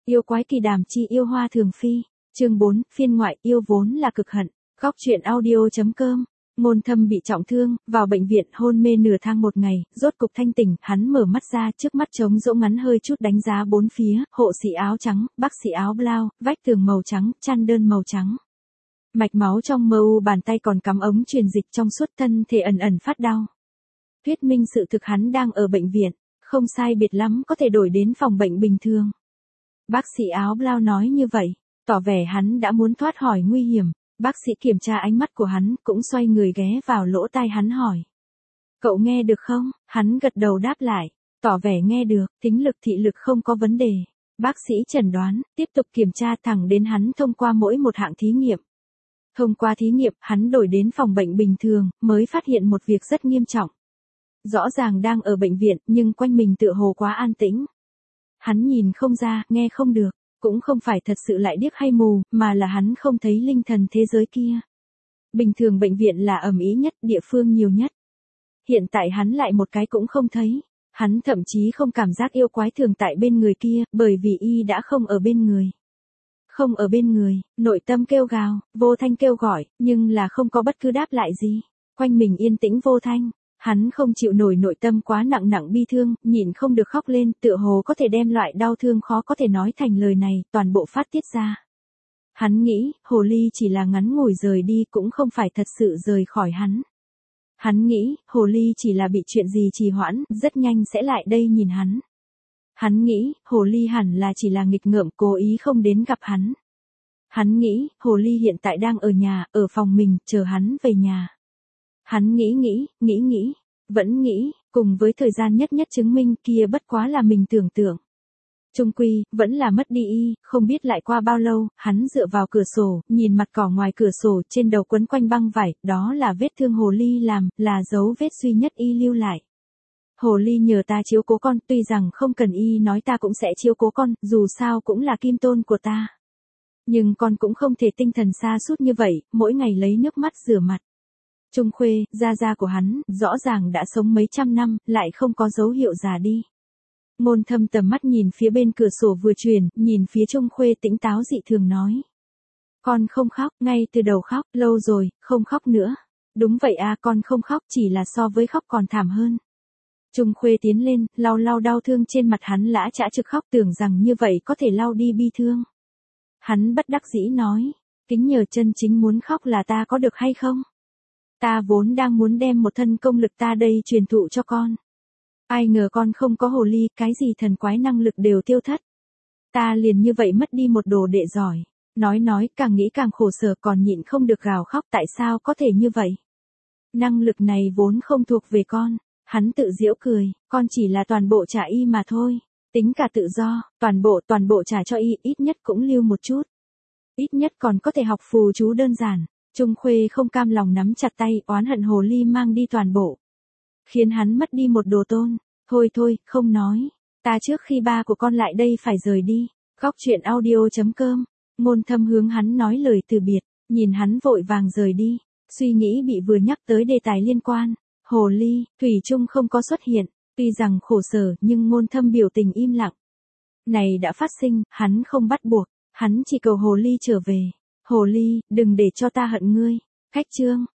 Yêu quái kỳ đàm chi yêu hoa thường phi. Chương 4, phiên ngoại, yêu vốn là cực hận. Góc truyện audio.com. Ngôn Thâm bị trọng thương, vào bệnh viện hôn mê nửa tháng một ngày, rốt cục thanh tỉnh, hắn mở mắt ra, trước mắt trống rỗng, ngắn hơi chút đánh giá bốn phía, hộ sĩ áo trắng, bác sĩ áo blau, vách tường màu trắng, chăn đơn màu trắng. Mạch máu trong mờ u bàn tay còn cắm ống truyền dịch trong suốt, thân thể ẩn ẩn phát đau. Thuyết minh sự thực hắn đang ở bệnh viện, không sai biệt lắm có thể đổi đến phòng bệnh bình thường. Bác sĩ áo blau nói như vậy, tỏ vẻ hắn đã muốn thoát khỏi nguy hiểm. Bác sĩ kiểm tra ánh mắt của hắn, cũng xoay người ghé vào lỗ tai hắn hỏi. Cậu nghe được không? Hắn gật đầu đáp lại, tỏ vẻ nghe được, thính lực thị lực không có vấn đề. Bác sĩ chẩn đoán, tiếp tục kiểm tra thẳng đến hắn thông qua mỗi một hạng thí nghiệm. Thông qua thí nghiệm, hắn đổi đến phòng bệnh bình thường, mới phát hiện một việc rất nghiêm trọng. Rõ ràng đang ở bệnh viện, nhưng quanh mình tựa hồ quá an tĩnh. Hắn nhìn không ra, nghe không được. Cũng không phải thật sự lại điếc hay mù, mà là hắn không thấy linh thần thế giới kia. Bình thường bệnh viện là ầm ĩ nhất, địa phương nhiều nhất. Hiện tại hắn lại một cái cũng không thấy. Hắn thậm chí không cảm giác yêu quái thường tại bên người kia, bởi vì y đã không ở bên người. Không ở bên người, nội tâm kêu gào, vô thanh kêu gọi, nhưng là không có bất cứ đáp lại gì. Quanh mình yên tĩnh vô thanh. Hắn không chịu nổi nội tâm quá nặng bi thương, nhịn không được khóc lên, tựa hồ có thể đem loại đau thương khó có thể nói thành lời này, toàn bộ phát tiết ra. Hắn nghĩ, hồ ly chỉ là ngắn ngủi rời đi, cũng không phải thật sự rời khỏi hắn. Hắn nghĩ, hồ ly chỉ là bị chuyện gì trì hoãn, rất nhanh sẽ lại đây nhìn hắn. Hắn nghĩ, hồ ly hẳn là chỉ là nghịch ngợm, cố ý không đến gặp hắn. Hắn nghĩ, hồ ly hiện tại đang ở nhà, ở phòng mình, chờ hắn về nhà. Hắn nghĩ, vẫn nghĩ, cùng với thời gian nhất chứng minh kia bất quá là mình tưởng tượng. Chung quy, vẫn là mất đi y, không biết lại qua bao lâu, hắn dựa vào cửa sổ, nhìn mặt cỏ ngoài cửa sổ, trên đầu quấn quanh băng vải, đó là vết thương hồ ly làm, là dấu vết duy nhất y lưu lại. Hồ ly nhờ ta chiếu cố con, tuy rằng không cần y nói ta cũng sẽ chiếu cố con, dù sao cũng là kim tôn của ta. Nhưng con cũng không thể tinh thần sa sút như vậy, mỗi ngày lấy nước mắt rửa mặt. Trung Khuê, gia của hắn, rõ ràng đã sống mấy trăm năm, lại không có dấu hiệu già đi. Ngôn Thâm tầm mắt nhìn phía bên cửa sổ vừa chuyển, nhìn phía Trung Khuê tỉnh táo dị thường nói. Con không khóc, ngay từ đầu khóc, lâu rồi, không khóc nữa. Đúng vậy à, con không khóc, chỉ là so với khóc còn thảm hơn. Trung Khuê tiến lên, lau đau thương trên mặt hắn, lã chã trực khóc, tưởng rằng như vậy có thể lau đi bi thương. Hắn bất đắc dĩ nói, kính nhờ chân chính muốn khóc là ta có được hay không? Ta vốn đang muốn đem một thân công lực ta đây truyền thụ cho con. Ai ngờ con không có hồ ly, cái gì thần quái năng lực đều tiêu thất. Ta liền như vậy mất đi một đồ đệ giỏi. Nói, càng nghĩ càng khổ sở, còn nhịn không được gào khóc, tại sao có thể như vậy? Năng lực này vốn không thuộc về con. Hắn tự giễu cười, con chỉ là toàn bộ trả y mà thôi. Tính cả tự do, toàn bộ trả cho y, ít nhất cũng lưu một chút. Ít nhất còn có thể học phù chú đơn giản. Trung Khuê không cam lòng nắm chặt tay, oán hận hồ ly mang đi toàn bộ. Khiến hắn mất đi một đồ tôn. Thôi, không nói. Ta trước khi ba của con lại đây phải rời đi. Góc truyện audio.com. Ngôn Thâm hướng hắn nói lời từ biệt, nhìn hắn vội vàng rời đi. Suy nghĩ bị vừa nhắc tới đề tài liên quan. Hồ ly, thủy chung không có xuất hiện. Tuy rằng khổ sở, nhưng Ngôn Thâm biểu tình im lặng. Này đã phát sinh, hắn không bắt buộc. Hắn chỉ cầu hồ ly trở về. Hồ ly, đừng để cho ta hận ngươi. Khách chương.